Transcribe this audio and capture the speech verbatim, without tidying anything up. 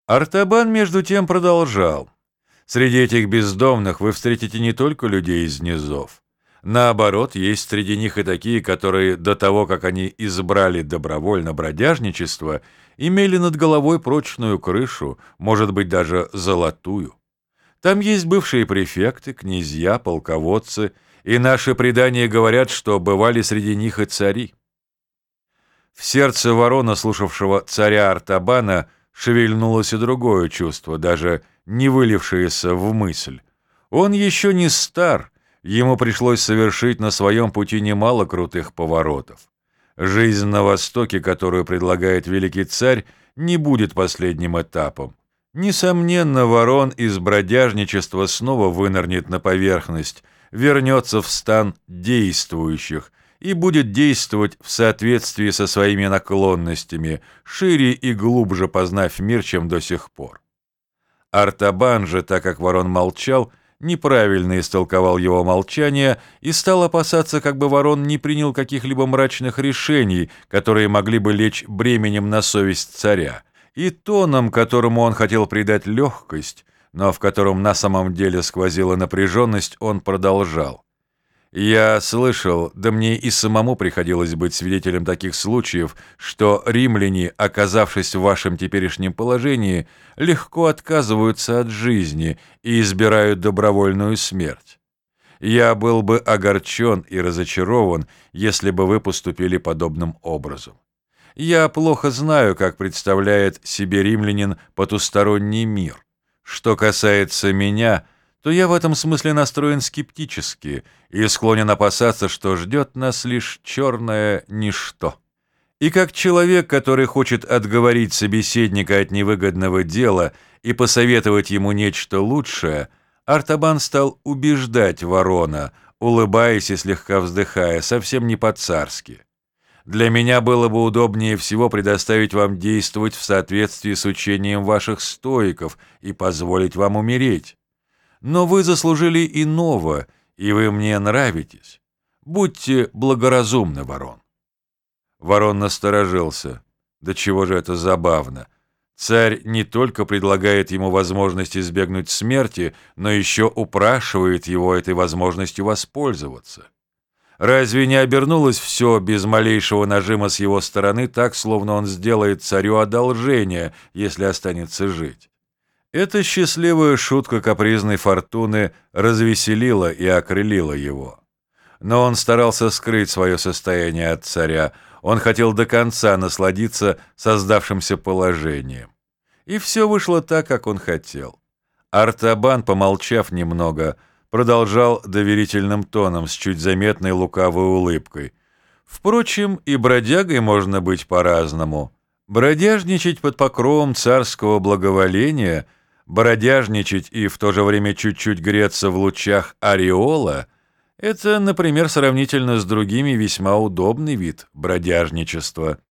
Артабан между тем продолжал. Среди этих бездомных вы встретите не только людей из низов. Наоборот, есть среди них и такие, которые до того, как они избрали добровольно бродяжничество, имели над головой прочную крышу, может быть, даже золотую. Там есть бывшие префекты, князья, полководцы, и наши предания говорят, что бывали среди них и цари. В сердце ворона, слушавшего царя Артабана, шевельнулось и другое чувство, даже не вылившееся в мысль. Он еще не стар, ему пришлось совершить на своем пути немало крутых поворотов. Жизнь на Востоке, которую предлагает великий царь, не будет последним этапом. Несомненно, ворон из бродяжничества снова вынырнет на поверхность, вернется в стан действующих и будет действовать в соответствии со своими наклонностями, шире и глубже познав мир, чем до сих пор. Артабан же, так как ворон молчал, неправильно истолковал его молчание и стал опасаться, как бы ворон не принял каких-либо мрачных решений, которые могли бы лечь бременем на совесть царя, и тоном, которому он хотел придать легкость, но в котором на самом деле сквозила напряженность, он продолжал. «Я слышал, да мне и самому приходилось быть свидетелем таких случаев, что римляне, оказавшись в вашем теперешнем положении, легко отказываются от жизни и избирают добровольную смерть. Я был бы огорчен и разочарован, если бы вы поступили подобным образом. Я плохо знаю, как представляет себе римлянин потусторонний мир. Что касается меня, то я в этом смысле настроен скептически и склонен опасаться, что ждет нас лишь черное ничто. И как человек, который хочет отговорить собеседника от невыгодного дела и посоветовать ему нечто лучшее, Артабан стал убеждать ворона, улыбаясь и слегка вздыхая, совсем не по-царски. Для меня было бы удобнее всего предоставить вам действовать в соответствии с учением ваших стоиков и позволить вам умереть. Но вы заслужили иного, и вы мне нравитесь. Будьте благоразумны, ворон». Ворон насторожился. Да чего же это забавно. Царь не только предлагает ему возможность избегнуть смерти, но еще упрашивает его этой возможностью воспользоваться. Разве не обернулось все без малейшего нажима с его стороны так, словно он сделает царю одолжение, если останется жить? Эта счастливая шутка капризной фортуны развеселила и окрылила его. Но он старался скрыть свое состояние от царя, он хотел до конца насладиться создавшимся положением. И все вышло так, как он хотел. Артабан, помолчав немного, продолжал доверительным тоном с чуть заметной лукавой улыбкой. «Впрочем, и бродягой можно быть по-разному. Бродяжничать под покровом царского благоволения, бродяжничать и в то же время чуть-чуть греться в лучах ореола — это, например, сравнительно с другими весьма удобный вид бродяжничества».